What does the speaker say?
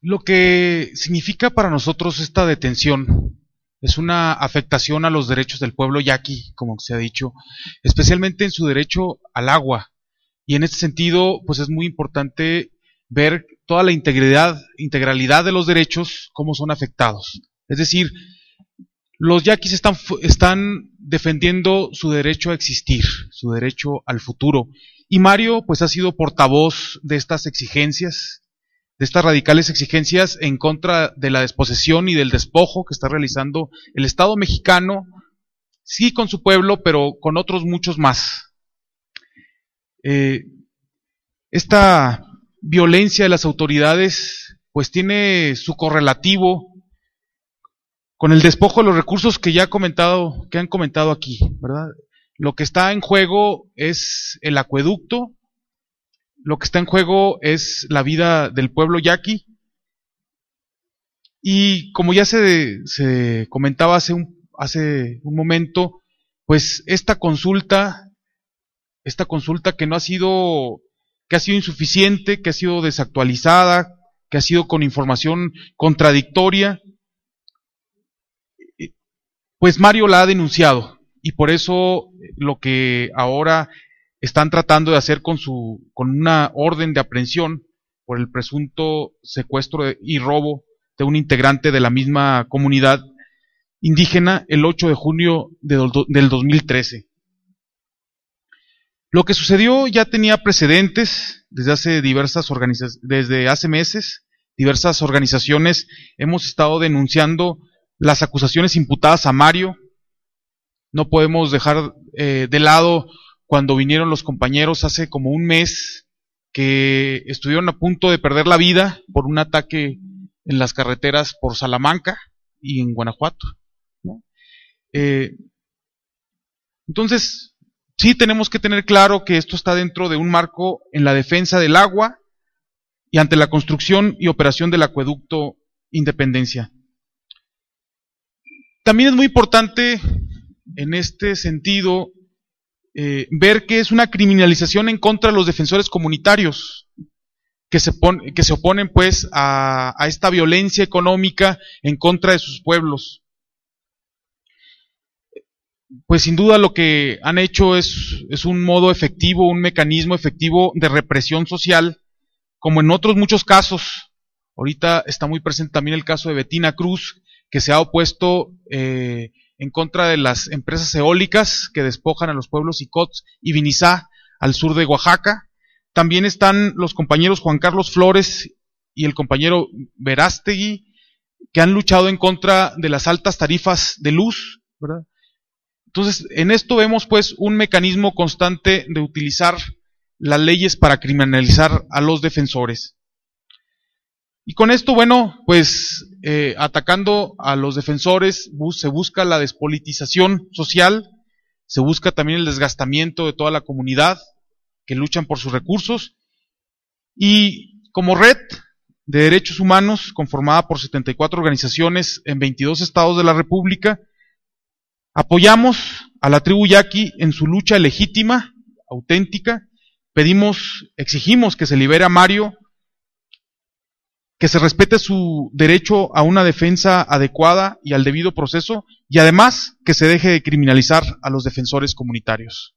Lo que significa para nosotros esta detención es una afectación a los derechos del pueblo yaqui, como se ha dicho, especialmente en su derecho al agua. Y en este sentido, pues es muy importante ver toda la integralidad de los derechos, cómo son afectados. Es decir, los yaquis están defendiendo su derecho a existir, su derecho al futuro. Y Mario, pues ha sido portavoz de estas exigencias, de estas radicales exigencias en contra de la desposesión y del despojo que está realizando el Estado mexicano, sí con su pueblo, pero con otros muchos más. Esta violencia de las autoridades, pues tiene su correlativo con el despojo de los recursos que han comentado aquí, ¿verdad? Lo que está en juego es el acueducto, lo que está en juego es la vida del pueblo yaqui, y como ya se comentaba hace un momento, pues esta consulta que ha sido insuficiente, que ha sido desactualizada, que ha sido con información contradictoria, pues Mario la ha denunciado, y por eso lo que ahora están tratando de hacer con una orden de aprehensión por el presunto secuestro y robo de un integrante de la misma comunidad indígena el 8 de junio del 2013. Lo que sucedió ya tenía precedentes desde hace meses. Diversas organizaciones hemos estado denunciando las acusaciones imputadas a Mario. No podemos dejar de lado cuando vinieron los compañeros hace como un mes que estuvieron a punto de perder la vida por un ataque en las carreteras por Salamanca y en Guanajuato, ¿no? Entonces, sí tenemos que tener claro que esto está dentro de un marco en la defensa del agua y ante la construcción y operación del acueducto Independencia. También es muy importante en este sentido ver que es una criminalización en contra de los defensores comunitarios que se oponen pues a esta violencia económica en contra de sus pueblos. Pues sin duda lo que han hecho es un modo efectivo, un mecanismo efectivo de represión social, como en otros muchos casos. Ahorita está muy presente también el caso de Betina Cruz, que se ha opuesto en contra de las empresas eólicas que despojan a los pueblos Icots y Vinizá al sur de Oaxaca. También están los compañeros Juan Carlos Flores y el compañero Verástegui, que han luchado en contra de las altas tarifas de luz, ¿verdad? Entonces, en esto vemos pues un mecanismo constante de utilizar las leyes para criminalizar a los defensores. Y con esto, bueno, pues atacando a los defensores se busca la despolitización social, se busca también el desgastamiento de toda la comunidad que luchan por sus recursos, y como red de derechos humanos conformada por 74 organizaciones en 22 estados de la República, apoyamos a la tribu yaqui en su lucha legítima, auténtica. Exigimos que se libere a Mario, que se respete su derecho a una defensa adecuada y al debido proceso, y además que se deje de criminalizar a los defensores comunitarios.